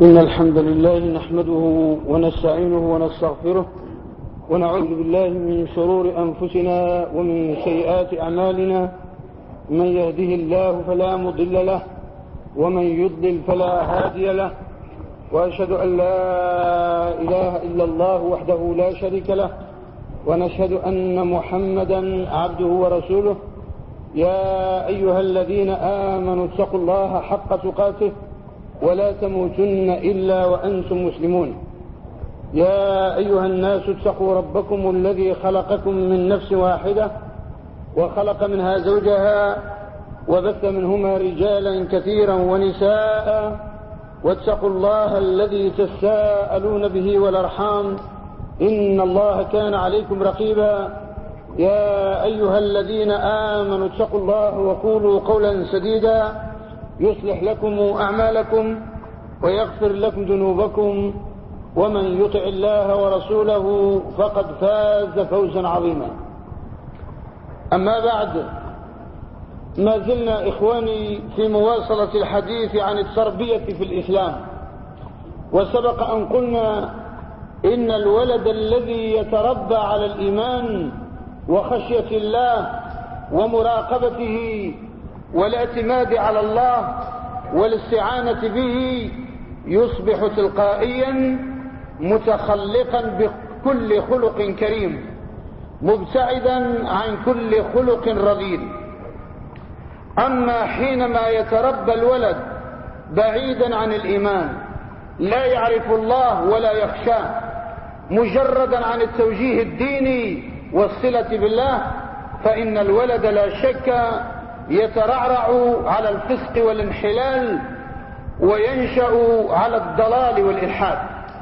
إن الحمد لله نحمده ونستعينه ونستغفره ونعوذ بالله من شرور أنفسنا ومن سيئات أعمالنا. من يهده الله فلا مضل له ومن يضلل فلا هادي له، وأشهد أن لا إله إلا الله وحده لا شريك له، ونشهد أن محمدا عبده ورسوله. يا أيها الذين آمنوا اتقوا الله حق تقاته ولا تموتن إلا وأنتم مسلمون. يا أيها الناس اتقوا ربكم الذي خلقكم من نفس واحدة وخلق منها زوجها وبث منهما رجالا كثيرا ونساء، واتقوا الله الذي تساءلون به والأرحام إن الله كان عليكم رقيبا. يا أيها الذين آمنوا اتقوا الله وقولوا قولا سديدا يصلح لكم أعمالكم ويغفر لكم ذنوبكم، ومن يطع الله ورسوله فقد فاز فوزا عظيما. أما بعد، ما زلنا إخواني في مواصلة الحديث عن التربية في الإسلام، وسبق أن قلنا إن الولد الذي يتربى على الإيمان وخشية الله ومراقبته والاعتماد على الله والاستعانة به يصبح تلقائيا متخلقا بكل خلق كريم، مبتعدا عن كل خلق رذيل. أما حينما يتربى الولد بعيدا عن الإيمان، لا يعرف الله ولا يخشاه، مجردا عن التوجيه الديني والصلة بالله، فإن الولد لا شك يترعرع على الفسق والانحلال وينشأ على الضلال والإلحاد.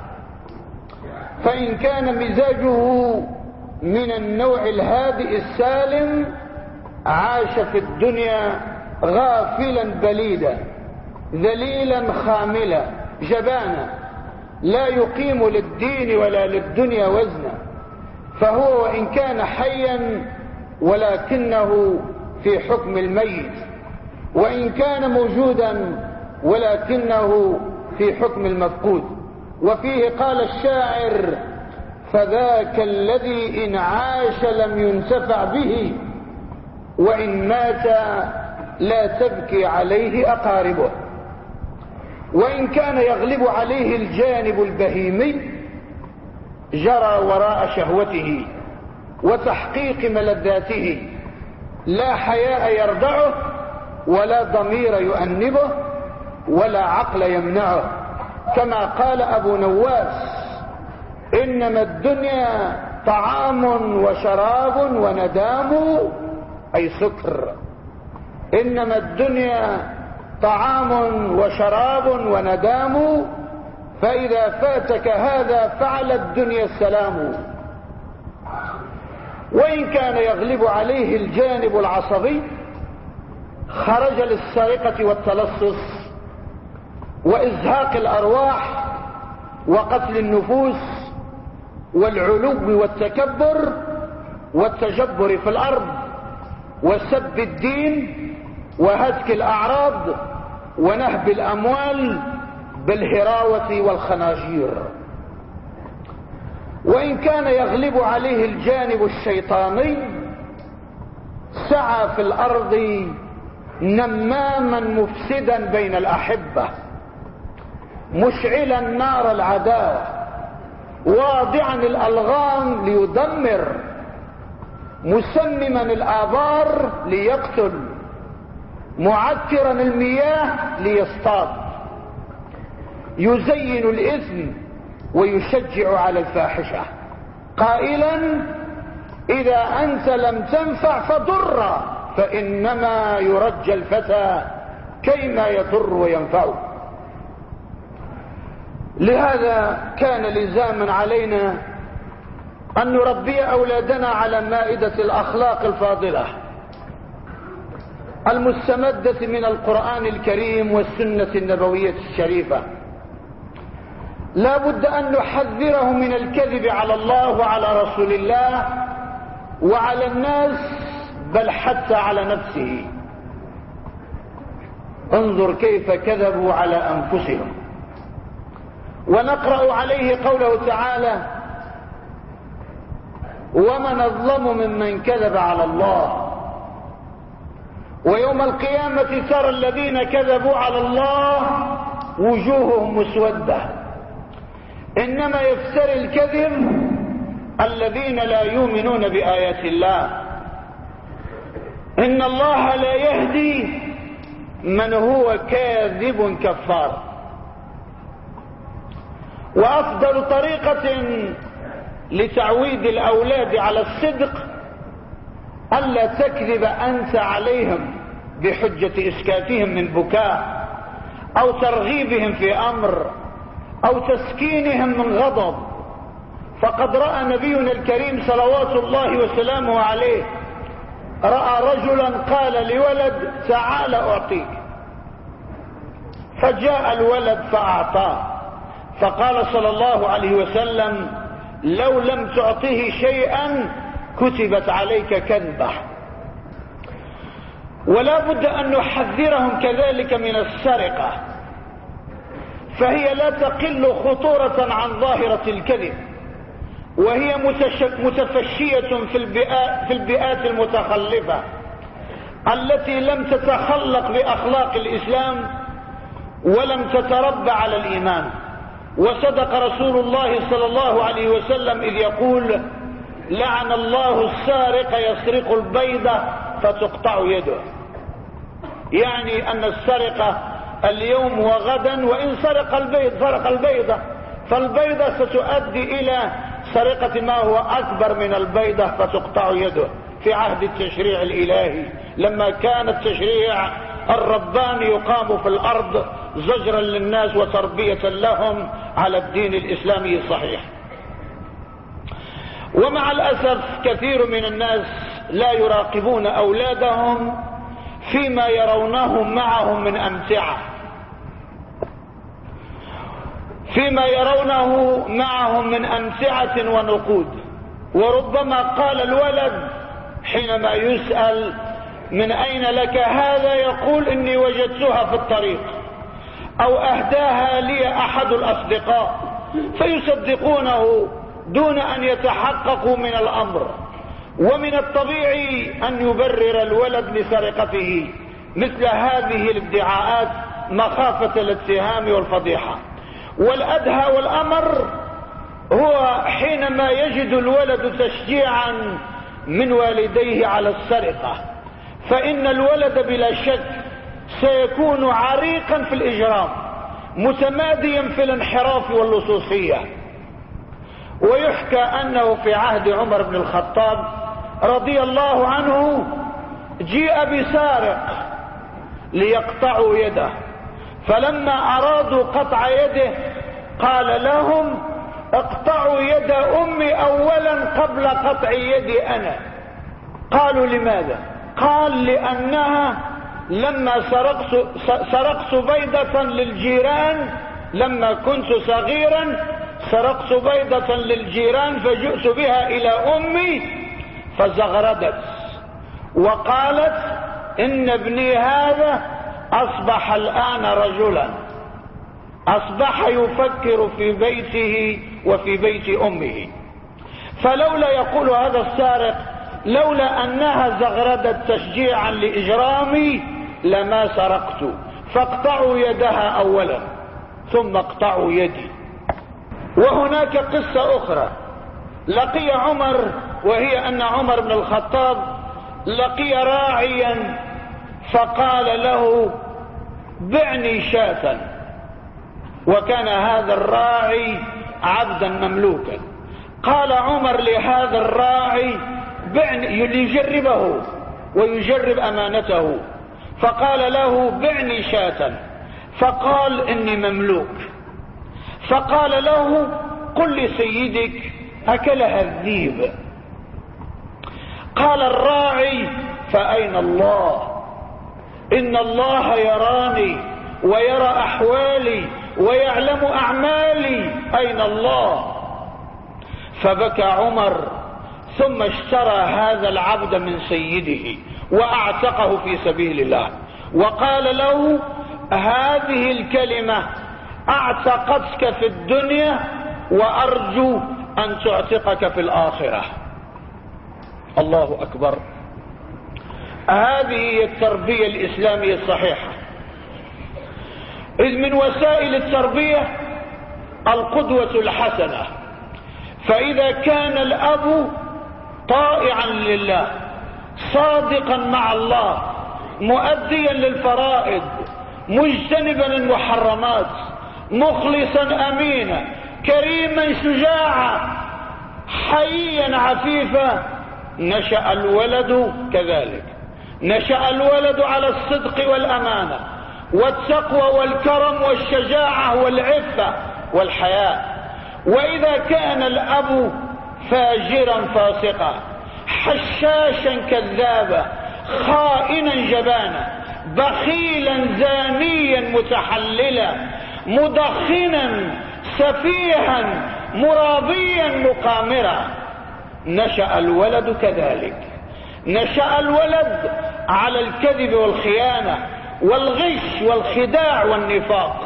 فإن كان مزاجه من النوع الهادئ السالم عاش في الدنيا غافلا بليدا ذليلا خاملا جبانا، لا يقيم للدين ولا للدنيا وزنا، فهو وإن كان حيا ولكنه في حكم الميت، وإن كان موجودا ولكنه في حكم المفقود. وفيه قال الشاعر: فذاك الذي إن عاش لم ينتفع به، وإن مات لا تبكي عليه أقاربه. وإن كان يغلب عليه الجانب البهيمي جرى وراء شهوته وتحقيق ملذاته، لا حياء يردعه ولا ضمير يؤنبه ولا عقل يمنعه، كما قال أبو نواس: إنما الدنيا طعام وشراب وندام، أي سكر. إنما الدنيا طعام وشراب وندام، فإذا فاتك هذا فعلى الدنيا السلام. وإن كان يغلب عليه الجانب العصبي خرج للسرقة والتلصص وإزهاق الأرواح وقتل النفوس والعلو والتكبر والتجبر في الأرض وسب الدين وهتك الأعراض ونهب الأموال بالهراوة والخناجير. وإن كان يغلب عليه الجانب الشيطاني سعى في الأرض نماما مفسدا بين الأحبة، مشعلا نار العداوة، واضعا الألغام ليدمر، مسمما الآبار ليقتل، معكرا المياه ليصطاد، يزين الإثم ويشجع على الفاحشة، قائلا: إذا أنت لم تنفع فضر، فإنما يرجى الفتى كيما يضر وينفع. لهذا كان لزاما علينا أن نربي أولادنا على مائدة الأخلاق الفاضلة المستمدة من القرآن الكريم والسنة النبوية الشريفة. لا بد أن نحذره من الكذب على الله وعلى رسول الله وعلى الناس، بل حتى على نفسه. انظر كيف كذبوا على أنفسهم. ونقرأ عليه قوله تعالى: ومن أظلم ممن كذب على الله. ويوم القيامة ترى الذين كذبوا على الله وجوههم مسودة، إنما يفتري الكذب الذين لا يؤمنون بآيات الله. إن الله لا يهدي من هو كاذب كفار. وأفضل طريقة لتعويد الأولاد على الصدق ألا تكذب أنت عليهم بحجة إسكاتهم من بكاء أو ترغيبهم في أمر أو تسكينهم من غضب. فقد رأى نبينا الكريم صلوات الله وسلامه عليه، رأى رجلا قال لولد: تعال أعطيك. فجاء الولد فأعطاه، فقال صلى الله عليه وسلم: لو لم تعطه شيئا كتبت عليك كذبة. ولا بد أن نحذرهم كذلك من السرقة، فهي لا تقل خطورة عن ظاهرة الكذب، وهي متفشية في البيئات المتخلفة التي لم تتخلق بأخلاق الإسلام ولم تتربى على الإيمان. وصدق رسول الله صلى الله عليه وسلم إذ يقول: لعن الله السارق يسرق البيضة فتقطع يده. يعني أن السرقة اليوم وغدا، وإن سرق البيضة فالبيضة ستؤدي إلى سرقة ما هو أكبر من البيضة فتقطع يده. في عهد التشريع الإلهي لما كان التشريع الرباني يقام في الأرض زجرا للناس وتربية لهم على الدين الإسلامي الصحيح. ومع الأسف كثير من الناس لا يراقبون أولادهم فيما يرونه معهم من أمتعة، فيما يرونه معهم من أمتعة ونقود. وربما قال الولد حينما يسأل: من أين لك هذا؟ يقول: إني وجدتها في الطريق، أو أهداها لي أحد الأصدقاء، فيصدقونه دون أن يتحققوا من الأمر. ومن الطبيعي أن يبرر الولد لسرقته مثل هذه الادعاءات مخافة الاتهام والفضيحة. والأدهى والأمر هو حينما يجد الولد تشجيعا من والديه على السرقة، فإن الولد بلا شك سيكون عريقا في الإجرام، متماديا في الانحراف واللصوصية. ويحكى أنه في عهد عمر بن الخطاب رضي الله عنه جيء بسارق ليقطعوا يده، فلما أرادوا قطع يده قال لهم: اقطعوا يد أمي أولا قبل قطع يدي أنا. قالوا: لماذا؟ قال: لأنها لما سرقت بيضة للجيران لما كنت صغيرا، سرقت بيضة للجيران فجئت بها إلى أمي فزغردت وقالت: إن ابني هذا أصبح الآن رجلا، أصبح يفكر في بيته وفي بيت أمه. فلولا يقول هذا السارق: لولا أنها زغردت تشجيعا لإجرامي لما سرقت، فاقطعوا يدها أولا ثم اقطعوا يدي. وهناك قصة أخرى لقي عمر، وهي أن عمر بن الخطاب لقي راعيا فقال له: بعني شاة. وكان هذا الراعي عبدا مملوكا. قال عمر لهذا الراعي: بعني، ليجربه ويجرب أمانته، فقال له: بعني شاة. فقال: إني مملوك. فقال له: قل لسيدك أكلها الذيب. قال الراعي: فأين الله؟ إن الله يراني ويرى أحوالي ويعلم أعمالي، أين الله؟ فبكى عمر، ثم اشترى هذا العبد من سيده واعتقه في سبيل الله، وقال له: هذه الكلمة اعتقتك في الدنيا وارجو ان تعتقك في الاخرة. الله اكبر. هذه هي التربية الاسلامية الصحيحة. اذ من وسائل التربية القدوة الحسنة. فاذا كان الاب طائعا لله صادقا مع الله مؤديا للفرائض مجتنبا المحرمات مخلصا امينا كريما شجاعا حييا عفيفا، نشأ الولد كذلك. نشأ الولد على الصدق والامانة والتقوى والكرم والشجاعة والعفة والحياء. واذا كان الاب فاجرا فاسقا حشاشا كذابا خائنا جبانا بخيلا زانيا متحللا مدخنا سفيها مرابيا مقامرا، نشأ الولد كذلك. نشأ الولد على الكذب والخيانة والغش والخداع والنفاق.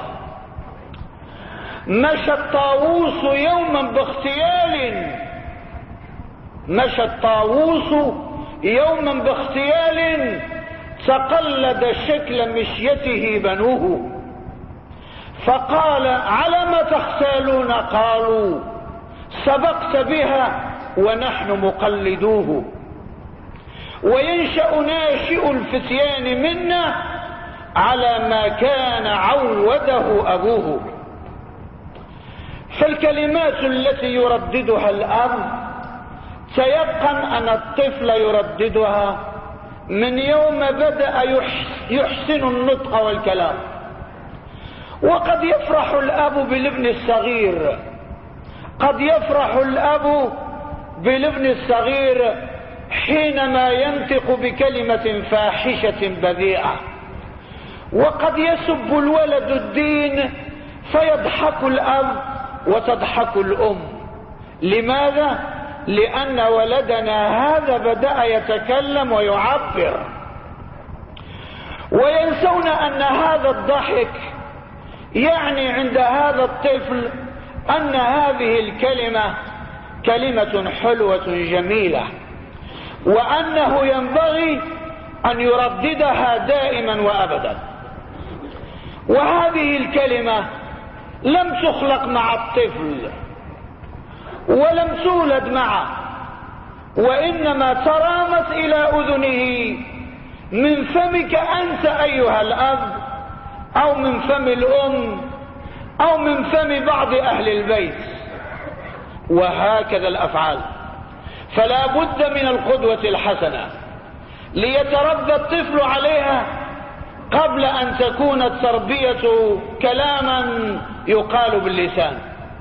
مشى الطاووس يوما باغتيال، مشى الطاووس يوما باغتيال تقلد شكل مشيته بنوه، فقال على ما تختالون؟ قالوا سبقت بها ونحن مقلدوه. وينشأ ناشئ الفتيان منا على ما كان عوده أبوه. فالكلمات التي يرددها الأب تيقن أن الطفل يرددها من يوم بدأ يحسن النطق والكلام. وقد يفرح الأب بالابن الصغير، قد يفرح الأب بالابن الصغير حينما ينطق بكلمة فاحشة بذيئة، وقد يسب الولد الدين فيضحك الأب وتضحك الأم. لماذا؟ لأن ولدنا هذا بدأ يتكلم ويعبر. وينسون أن هذا الضحك يعني عند هذا الطفل أن هذه الكلمة كلمة حلوة جميلة، وأنه ينبغي أن يرددها دائما وأبدا. وهذه الكلمة لم تخلق مع الطفل ولم تولد معه، وإنما ترامت إلى أذنه من فمك أنت أيها الأب، أو من فم الأم، أو من فم بعض أهل البيت، وهكذا الأفعال. فلا بد من القدوة الحسنة ليتربى الطفل عليها قبل أن تكون التربية كلاما يقال باللسان.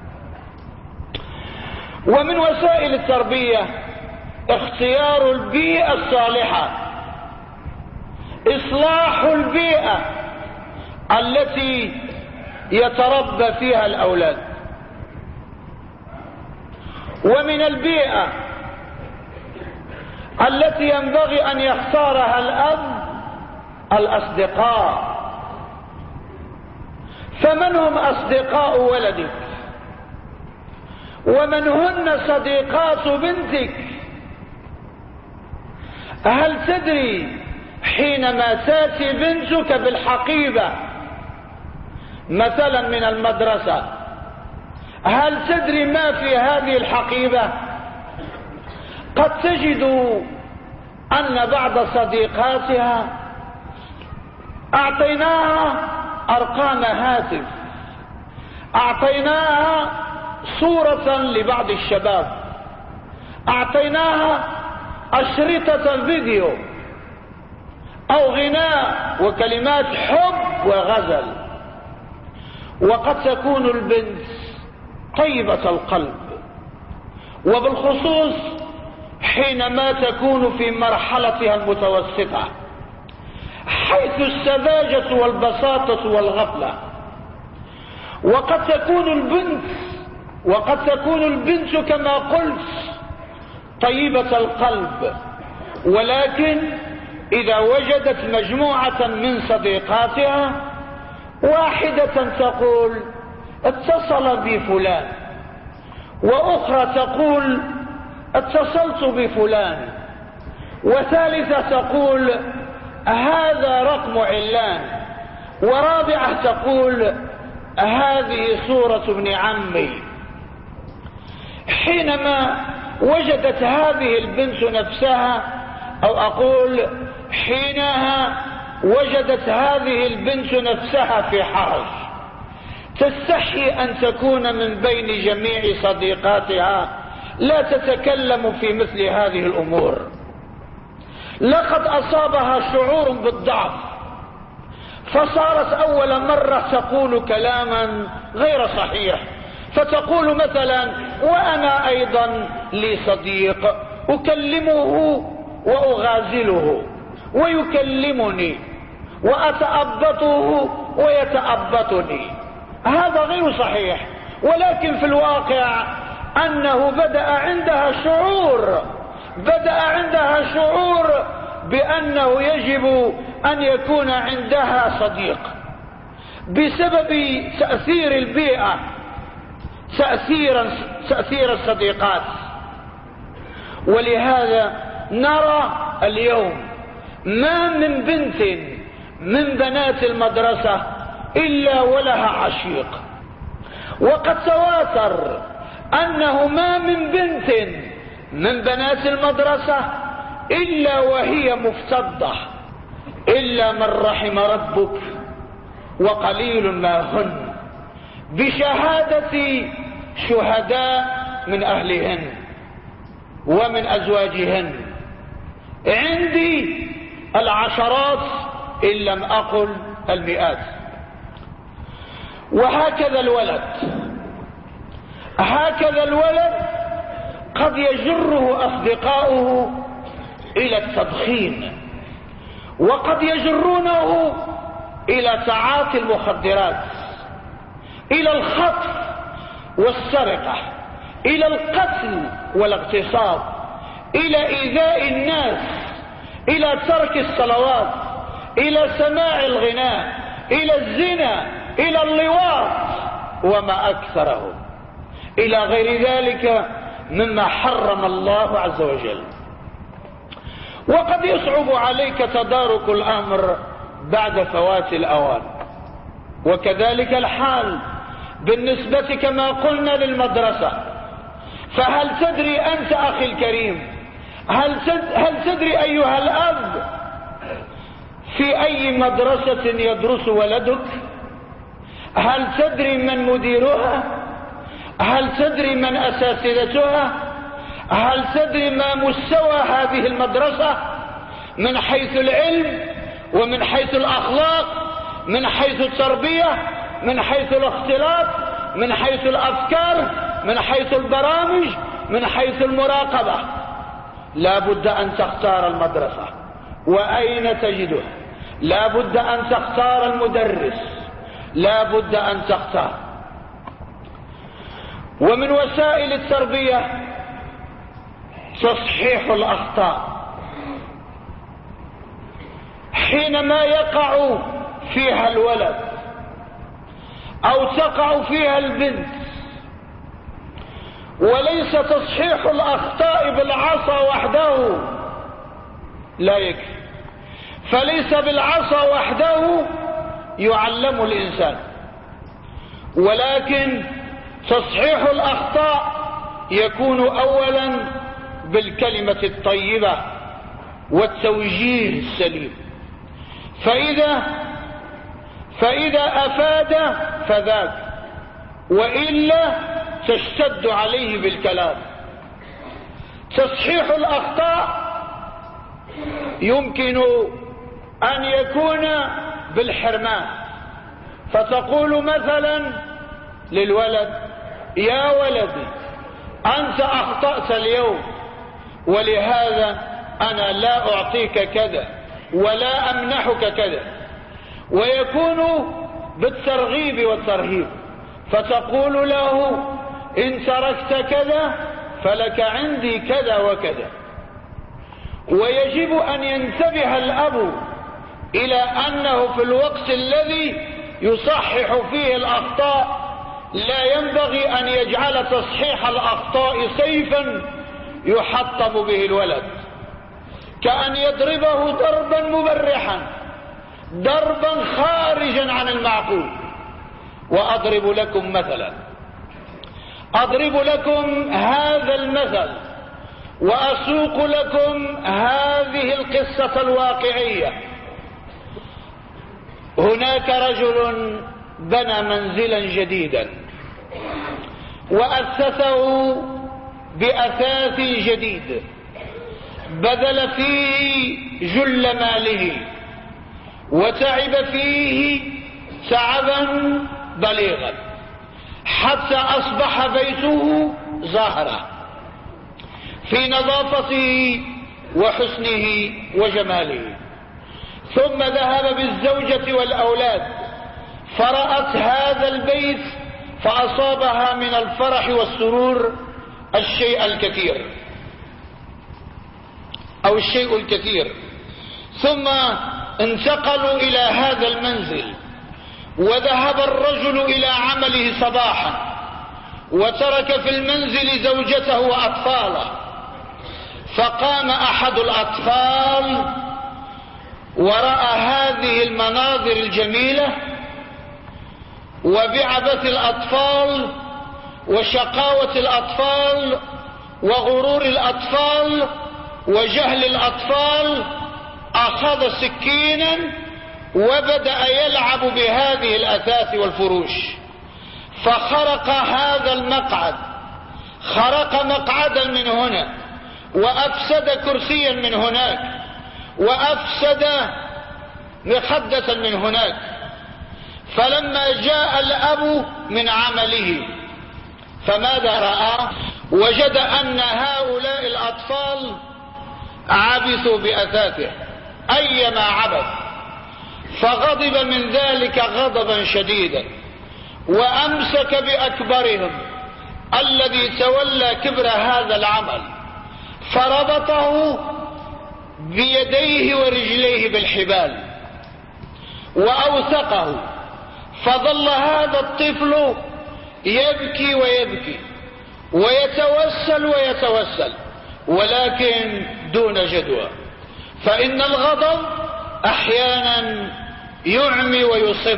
ومن وسائل التربية اختيار البيئة الصالحة، إصلاح البيئة التي يتربى فيها الأولاد. ومن البيئة التي ينبغي أن يختارها الأب الأصدقاء. فمن هم أصدقاء ولدك؟ ومن هن صديقات بنتك؟ هل تدري حينما تأتي بنتك بالحقيبة مثلا من المدرسة، هل تدري ما في هذه الحقيبة؟ قد تجد أن بعض صديقاتها أعطيناها أرقام هاتف، أعطيناها صورة لبعض الشباب، أعطيناها أشرطة فيديو أو غناء وكلمات حب وغزل. وقد تكون البنت طيبة القلب، وبالخصوص حينما تكون في مرحلتها المتوسطة حيث السذاجة والبساطة والغفلة. وقد تكون البنت كما قلت طيبة القلب، ولكن إذا وجدت مجموعة من صديقاتها واحدة تقول اتصل بي فلان، وأخرى تقول اتصلت بفلان، وثالثة تقول هذا رقم علان، ورابعة تقول هذه صورة ابن عمي. حينما وجدت هذه البنت نفسها، أو أقول حينها وجدت هذه البنت نفسها في حرج، تستحي أن تكون من بين جميع صديقاتها لا تتكلم في مثل هذه الأمور. لقد أصابها شعور بالضعف، فصارت أول مرة تقول كلاما غير صحيح، فتقول مثلا وأنا أيضا لي صديق أكلمه وأغازله ويكلمني وأتأبطه ويتأبطني. هذا غير صحيح، ولكن في الواقع أنه بدأ عندها شعور بأنه يجب أن يكون عندها صديق بسبب تأثير البيئة، تأثير الصديقات. ولهذا نرى اليوم ما من بنت من بنات المدرسة إلا ولها عشيق، وقد تواتر أنه ما من بنت من بنات المدرسة إلا وهي مفتضة، إلا من رحم ربك وقليل ما هن، بشهادة شهداء من أهلهن ومن أزواجهن. عندي العشرات إن لم أقل المئات. وهكذا الولد قد يجره أصدقاؤه إلى التدخين، وقد يجرونه إلى تعاطي المخدرات، إلى الخطف والسرقة، إلى القتل والاغتصاب، إلى إيذاء الناس، إلى ترك الصلوات، إلى سماع الغناء، إلى الزنا، إلى اللواط وما أكثره، إلى غير ذلك مما حرم الله عز وجل. وقد يصعب عليك تدارك الأمر بعد فوات الأوان. وكذلك الحال بالنسبة كما قلنا للمدرسة. فهل تدري أنت أخي الكريم، هل تدري أيها الأب في أي مدرسة يدرس ولدك؟ هل تدري من مديرها؟ هل تدري من أساتذتها؟ هل تدري ما مستوى هذه المدرسة من حيث العلم ومن حيث الأخلاق، من حيث التربية، من حيث الاختلاط، من حيث الأفكار، من حيث البرامج، من حيث المراقبة؟ لا بد أن تختار المدرسة وأين تجدها، لا بد أن تختار المدرس، لا بد أن تختار. ومن وسائل التربية تصحيح الأخطاء. حينما يقع فيها الولد أو تقع فيها البنت، وليس تصحيح الأخطاء بالعصا وحده لا يكفي، فليس بالعصا وحده يعلم الإنسان، ولكن تصحيح الأخطاء يكون أولا بالكلمة الطيبة والتوجيه السليم. فإذا أفاد فذاك، وإلا تشتد عليه بالكلام. تصحيح الأخطاء يمكن أن يكون بالحرمان، فتقول مثلا للولد يا ولدي أنت أخطأت اليوم، ولهذا أنا لا أعطيك كذا ولا أمنحك كذا، ويكون بالترغيب والترهيب، فتقول له إن تركت كذا فلك عندي كذا وكذا. ويجب أن ينتبه الأب إلى أنه في الوقت الذي يصحح فيه الأخطاء لا ينبغي أن يجعل تصحيح الأخطاء سيفا يحطم به الولد، كأن يضربه ضربا مبرحا، ضربا خارجا عن المعقول. وأضرب لكم مثلا، أضرب لكم هذا المثل وأسوق لكم هذه القصة الواقعية. هناك رجل بنى منزلا جديدا وأسسه بأثاث جديد، بذل فيه جل ماله وتعب فيه تعبا بليغا حتى أصبح بيته زهرة في نظافته وحسنه وجماله. ثم ذهب بالزوجة والأولاد فرأت هذا البيت فأصابها من الفرح والسرور الشيء الكثير أو الشيء الكثير. ثم انتقلوا إلى هذا المنزل، وذهب الرجل إلى عمله صباحا وترك في المنزل زوجته وأطفاله. فقام أحد الأطفال ورأى هذه المناظر الجميلة وبعبث الأطفال وشقاوة الأطفال وغرور الأطفال وجهل الأطفال، أخذ سكينا وبدأ يلعب بهذه الأثاث والفروش، فخرق هذا المقعد، خرق مقعدا من هنا وأفسد كرسيا من هناك وأفسد مخدة من هناك. فلما جاء الأب من عمله فماذا رأى؟ وجد أن هؤلاء الأطفال عبثوا بأثاثه أيما عبث، فغضب من ذلك غضبا شديدا وأمسك بأكبرهم الذي تولى كبر هذا العمل، فربطه بيديه ورجليه بالحبال وأوثقه. فظل هذا الطفل يبكي ويبكي ويتوسل ويتوسل، ولكن دون جدوى، فإن الغضب أحيانا يعمي ويصب.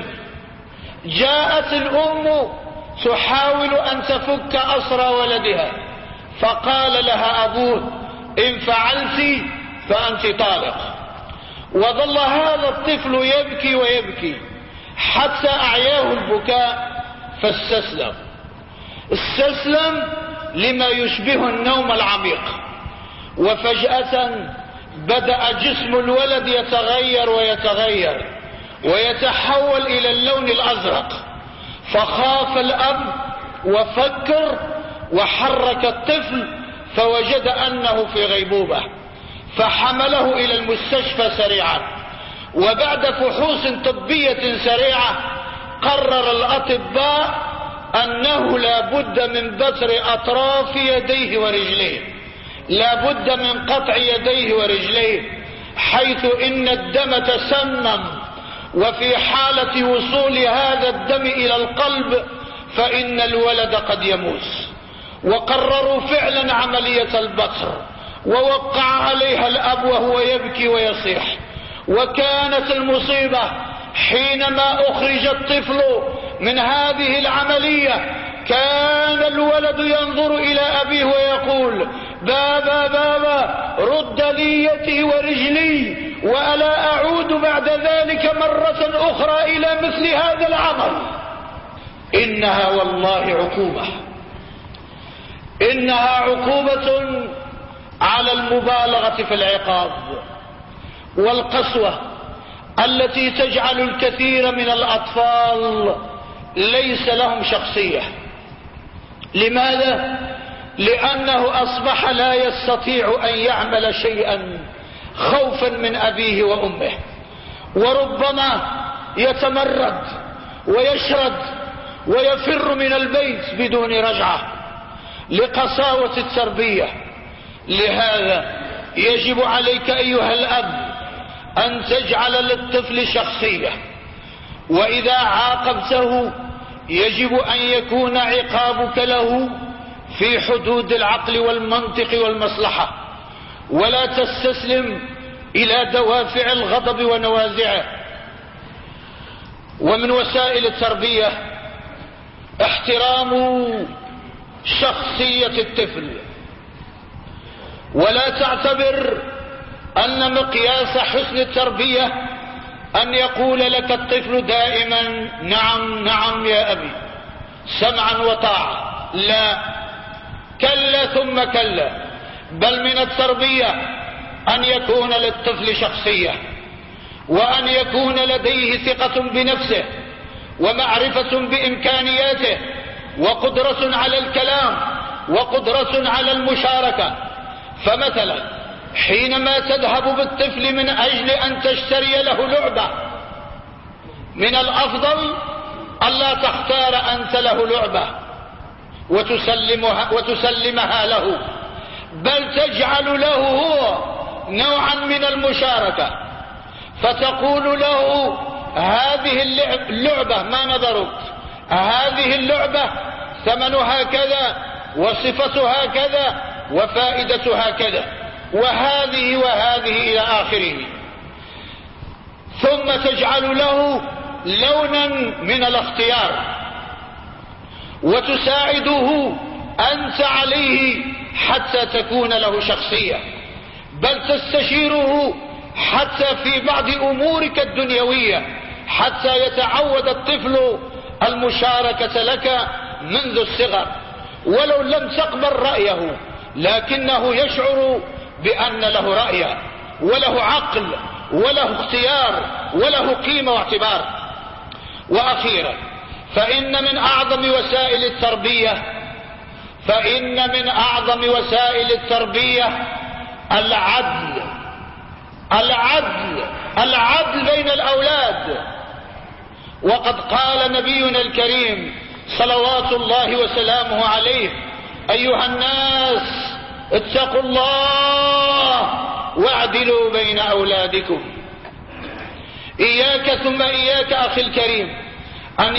جاءت الأم تحاول أن تفك أسر ولدها، فقال لها أبوه: إن فعلت فأنت طالق. وظل هذا الطفل يبكي ويبكي حتى أعياه البكاء فاستسلم. استسلم لما يشبه النوم العميق، وفجأة بدأ جسم الولد يتغير ويتغير ويتحول إلى اللون الأزرق. فخاف الأب وفكر وحرك الطفل فوجد أنه في غيبوبة، فحمله إلى المستشفى سريعا. وبعد فحوص طبية سريعة قرر الأطباء أنه لا بد من بتر أطراف يديه ورجليه، لا بد من قطع يديه ورجليه، حيث إن الدم تسمم، وفي حالة وصول هذا الدم إلى القلب فإن الولد قد يموت. وقرروا فعلا عملية البتر، ووقع عليها الأب وهو يبكي ويصيح. وكانت المصيبة حينما أخرج الطفل من هذه العملية، كان الولد ينظر إلى أبيه ويقول: بابا بابا رد لي يدي ورجلي، وألا أعود بعد ذلك مرة أخرى إلى مثل هذا العمل. إنها والله عقوبة، إنها عقوبة على المبالغة في العقاب والقسوة التي تجعل الكثير من الأطفال ليس لهم شخصية. لماذا؟ لأنه أصبح لا يستطيع أن يعمل شيئا خوفا من أبيه وأمه، وربما يتمرد ويشرد ويفر من البيت بدون رجعة لقساوة التربية. لهذا يجب عليك أيها الأب أن تجعل للطفل شخصية، وإذا عاقبته يجب أن يكون عقابك له في حدود العقل والمنطق والمصلحة، ولا تستسلم إلى دوافع الغضب ونوازعه. ومن وسائل التربية احترام شخصية الطفل، ولا تعتبر أن مقياس حسن التربية أن يقول لك الطفل دائما نعم نعم يا أبي سمعا وطاعة. لا، كلا ثم كلا، بل من التربية أن يكون للطفل شخصية، وأن يكون لديه ثقة بنفسه ومعرفة بإمكانياته وقدرة على الكلام وقدرة على المشاركة. فمثلا حينما تذهب بالطفل من أجل أن تشتري له لعبة، من الأفضل ألا تختار أنت له لعبة وتسلمها له، بل تجعل له هو نوعا من المشاركة، فتقول له هذه اللعبة ما نظرت، هذه اللعبة ثمنها كذا وصفتها كذا وفائدتها كذا وهذه وهذه إلى آخره، ثم تجعل له لونا من الاختيار وتساعده أنت عليه حتى تكون له شخصية، بل تستشيره حتى في بعض أمورك الدنيوية حتى يتعود الطفل المشاركة لك منذ الصغر، ولو لم تقبل رأيه لكنه يشعر بأن له رأي وله عقل وله اختيار وله قيمة واعتبار. وأخيرا فإن من أعظم وسائل التربية العدل بين الأولاد. وقد قال نبينا الكريم صلوات الله وسلامه عليه: أيها الناس اتقوا الله واعدلوا بين أولادكم. إياك ثم إياك أخي الكريم أن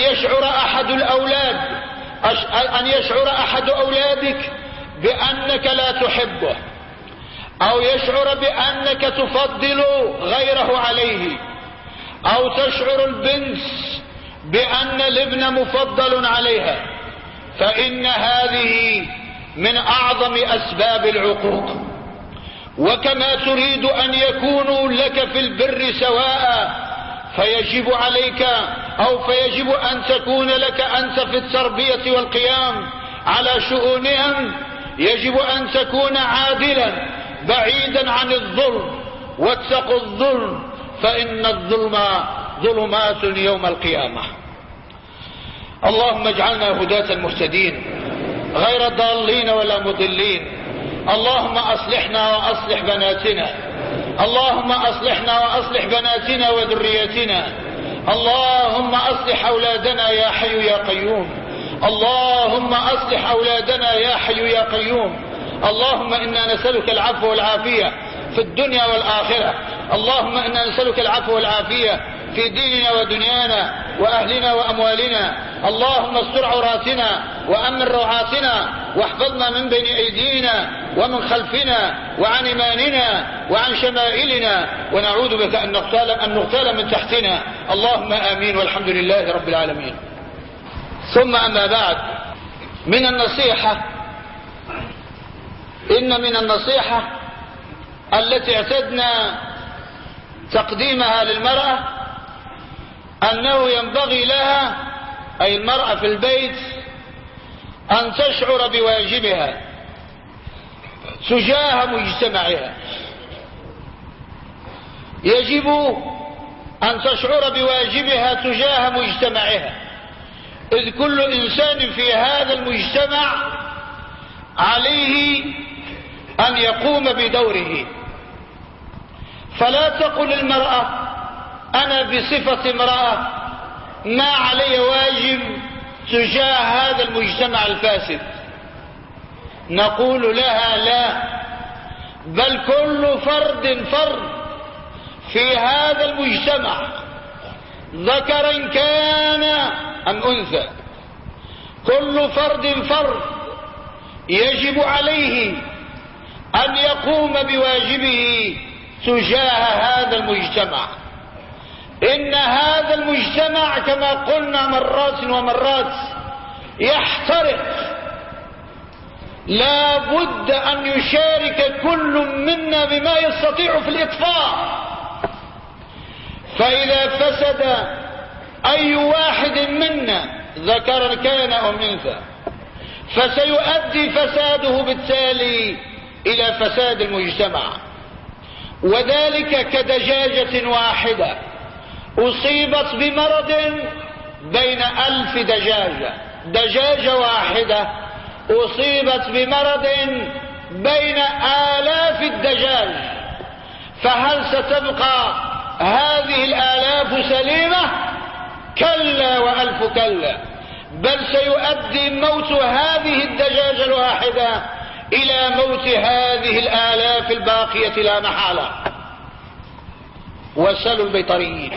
يشعر أحد أولادك بأنك لا تحبه، أو يشعر بأنك تفضل غيره عليه، أو تشعر البنت بأن الابن مفضل عليها، فإن هذه من أعظم أسباب العقوق. وكما تريد أن يكونوا لك في البر سواء، فيجب أن تكون لك أنت في التربية والقيام على شؤونهم، يجب أن تكون عادلا بعيدا عن الظلم. واتقوا الظلم فإن الظلم ظلمات يوم القيامة. اللهم اجعلنا هداة مهتدين غير ضالين ولا مضلين. اللهم أصلحنا وأصلح بناتنا، اللهم أصلحنا وأصلح بناتنا وذريتنا. اللهم أصلح أولادنا يا حي يا قيوم، اللهم أصلح أولادنا يا حي يا قيوم. اللهم إنا نسألك العفو والعافية في الدنيا والآخرة. اللهم إنا نسألك العفو والعافية في ديننا ودنيانا وأهلنا وأموالنا. اللهم استر عوراتنا وأمن روعاتنا، واحفظنا من بين أيدينا ومن خلفنا وعن يماننا وعن شمائلنا، ونعوذ بك أن نغتال من تحتنا. اللهم آمين، والحمد لله رب العالمين. ثم أما بعد، من النصيحة، إن من النصيحة التي اعتدنا تقديمها للمرأة أنه ينبغي لها، أي المرأة في البيت، أن تشعر بواجبها تجاه مجتمعها. يجب أن تشعر بواجبها تجاه مجتمعها، إذ كل إنسان في هذا المجتمع عليه أن يقوم بدوره. فلا تقل المرأة أنا بصفة امرأة ما علي واجب تجاه هذا المجتمع الفاسد. نقول لها لا، بل كل فرد في هذا المجتمع ذكرا كان أم أنثى كل فرد يجب عليه أن يقوم بواجبه تجاه هذا المجتمع. إن هذا المجتمع كما قلنا مرات ومرات يحترق، لا بد أن يشارك كل منا بما يستطيع في الإطفاء. فإذا فسد أي واحد منا ذكرا كان أو أنثى فسيؤدي فساده بالتالي إلى فساد المجتمع. وذلك كدجاجة واحدة أصيبت بمرض بين 1000 دجاجة. دجاجة واحدة أصيبت بمرض بين 1000 الدجاج، فهل ستبقى هذه 1000 سليمة؟ كلا وألف كلا، بل سيؤدي موت هذه الدجاجة الواحدة إلى موت هذه 1000 الباقية لا محالة. وسلوا البيطريين.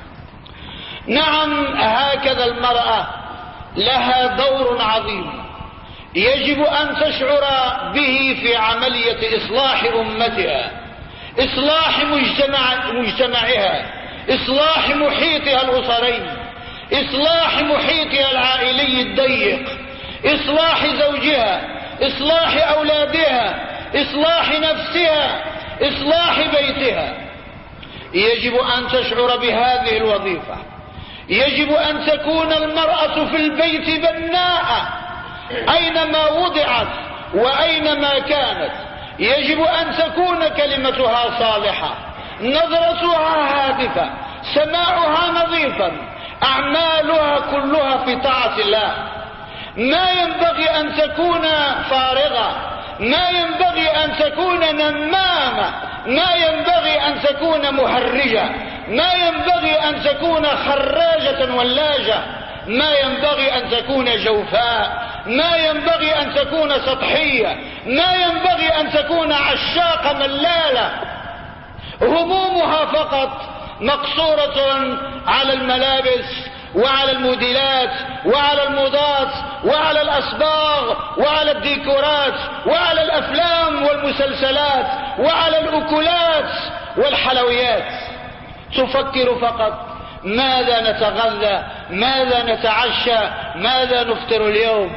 نعم، هكذا المرأة لها دور عظيم يجب أن تشعر به في عملية إصلاح أمتها، إصلاح مجتمعها، إصلاح محيطها الأسري، إصلاح محيطها العائلي الضيق، إصلاح زوجها، إصلاح أولادها، إصلاح نفسها، إصلاح بيتها. يجب أن تشعر بهذه الوظيفة. يجب أن تكون المرأة في البيت بناءة أينما وضعت وأينما كانت. يجب أن تكون كلمتها صالحة، نظرتها هادفة، سماعها نظيفا، أعمالها كلها في طاعة الله. ما ينبغي أن تكون فارغة، ما ينبغي أن تكون نمامة، ما ينبغي أن تكون مهرجة، ما ينبغي أن تكون خراجة ولاجة، ما ينبغي أن تكون جوفاء، ما ينبغي أن تكون سطحية، ما ينبغي أن تكون عشاقة ملالة. همومها فقط مقصورة على الملابس وعلى الموديلات وعلى الموضات وعلى الأصباغ وعلى الديكورات وعلى الأفلام والمسلسلات وعلى الأكلات والحلويات. تفكر فقط ماذا نتغذى، ماذا نتعشى، ماذا نفطر اليوم.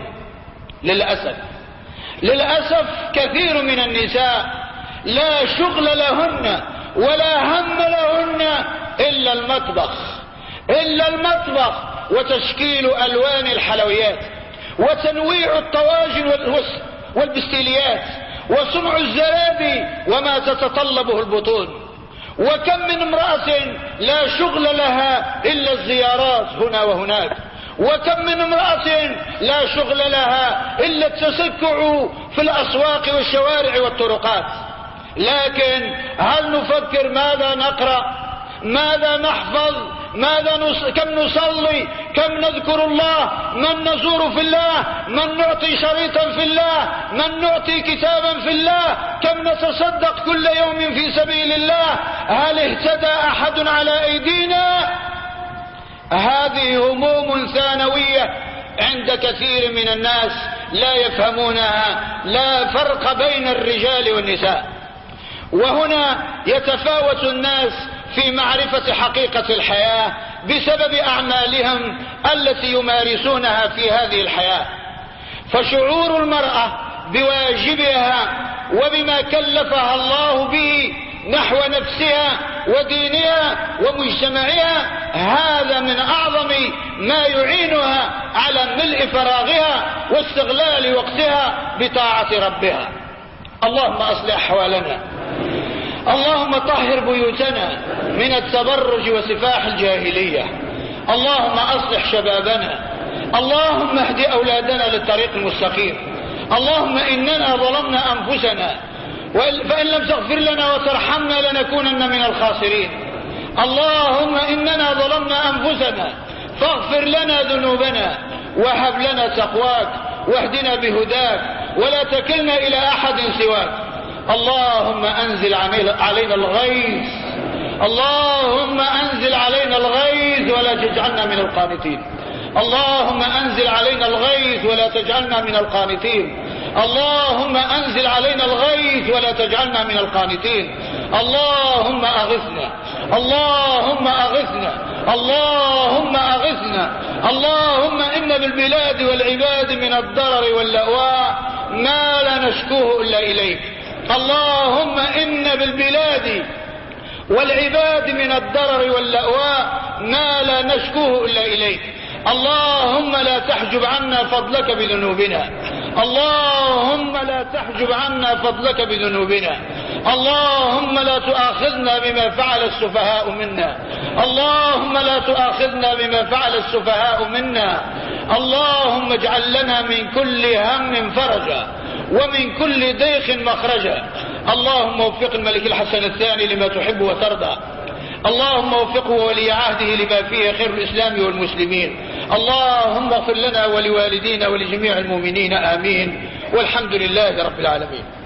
للأسف كثير من النساء لا شغل لهن ولا هم لهن إلا المطبخ وتشكيل ألوان الحلويات وتنويع الطواجن والبستيليات وصنع الزلابي وما تتطلبه البطون. وكم من امرأة لا شغل لها إلا الزيارات هنا وهناك، وكم من امرأة لا شغل لها إلا التسكع في الأسواق والشوارع والطرقات. لكن هل نفكر ماذا نقرأ، ماذا نحفظ، كم نصلي، كم نذكر الله، من نزور في الله، من نعطي شريطا في الله، من نعطي كتابا في الله، كم نتصدق كل يوم في سبيل الله، هل اهتدى أحد على أيدينا؟ هذه هموم ثانوية عند كثير من الناس لا يفهمونها، لا فرق بين الرجال والنساء. وهنا يتفاوت الناس في معرفة حقيقة الحياة بسبب أعمالهم التي يمارسونها في هذه الحياة. فشعور المرأة بواجبها وبما كلفها الله به نحو نفسها ودينها ومجتمعها هذا من أعظم ما يعينها على ملء فراغها واستغلال وقتها بطاعة ربها. اللهم أصلح أحوالنا، اللهم طهر بيوتنا من التبرج وسفاح الجاهلية، اللهم أصلح شبابنا، اللهم اهد أولادنا للطريق المستقيم. اللهم إننا ظلمنا أنفسنا فإن لم تغفر لنا وترحمنا لنكونن من الخاسرين. اللهم إننا ظلمنا أنفسنا فاغفر لنا ذنوبنا وهب لنا تقواك واهدنا بهداك ولا تكلنا إلى أحد سواك. اللهم أنزل علينا الغيث، اللهم أنزل علينا الغيث ولا تجعلنا من القانطين. اللهم أنزل علينا الغيث الغيث ولا تجعلنا من القانطين. اللهم أنزل علينا الغيث ولا تجعلنا من القانطين. اللهم أغثنا، اللهم أغثنا، اللهم أغثنا. اللهم إن بالبلاد والعباد من الضرر واللأواء ما لا نشكوه إلا إليك. اللهم إن بالبلاد والعباد من الضرر واللأواء ما لا نشكوه إلا إليك. اللهم لا تحجب عنا فضلك بذنوبنا، اللهم لا تحجب عنا فضلك بذنوبنا. اللهم لا تؤاخذنا بما فعل السفهاء منا، اللهم لا تؤاخذنا بما فعل السفهاء منا. اللهم اجعل لنا من كل هم فرجا ومن كل ضيق مخرجا. اللهم وفق الملك الحسن الثاني لما تحب وترضى. اللهم وفقه ولي عهده لما فيه خير الإسلام والمسلمين. اللهم اغفر لنا ولوالدينا ولجميع المؤمنين آمين، والحمد لله رب العالمين.